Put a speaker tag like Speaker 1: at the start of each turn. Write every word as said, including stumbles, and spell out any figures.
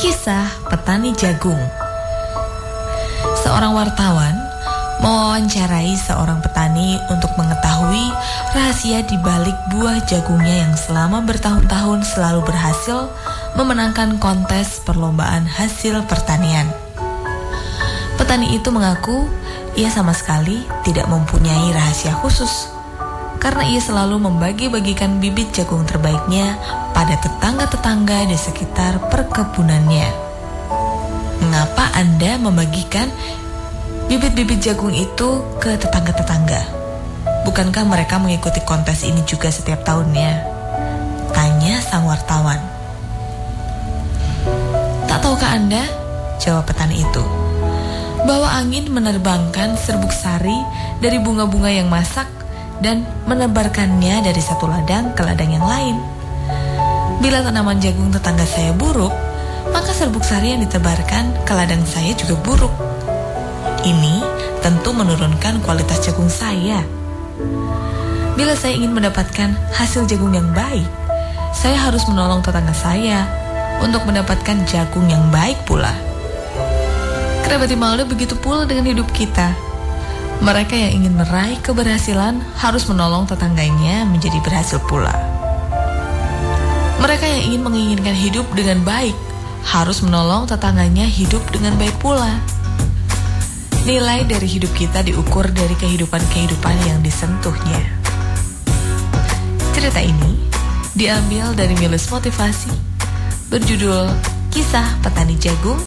Speaker 1: Kisah petani jagung. Seorang wartawan mewawancarai seorang petani untuk mengetahui rahasia di balik buah jagungnya yang selama bertahun-tahun selalu berhasil memenangkan kontes perlombaan hasil pertanian. Petani itu mengaku ia sama sekali tidak mempunyai rahasia khusus, karena ia selalu membagi-bagikan bibit jagung terbaiknya pada tetangga-tetangga di sekitar perkebunannya. Mengapa Anda membagikan bibit-bibit jagung itu ke tetangga-tetangga? Bukankah mereka mengikuti kontes ini juga setiap tahunnya? Tanya sang wartawan. Tak tahukah Anda? Jawab petani itu, bahwa angin menerbangkan serbuk sari dari bunga-bunga yang masak dan menebarkannya dari satu ladang ke ladang yang lain. Bila tanaman jagung tetangga saya buruk, maka serbuk sari yang ditebarkan ke ladang saya juga buruk. Ini tentu menurunkan kualitas jagung saya. Bila saya ingin mendapatkan hasil jagung yang baik, saya harus menolong tetangga saya untuk mendapatkan jagung yang baik pula. Kerabat Imelda begitu pula dengan hidup kita. Mereka yang ingin meraih keberhasilan harus menolong tetangganya menjadi berhasil pula. Mereka yang ingin menginginkan hidup dengan baik harus menolong tetangganya hidup dengan baik pula. Nilai dari hidup kita diukur dari kehidupan-kehidupan yang disentuhnya. Cerita ini diambil dari Milus Motivasi berjudul Kisah Petani Jagung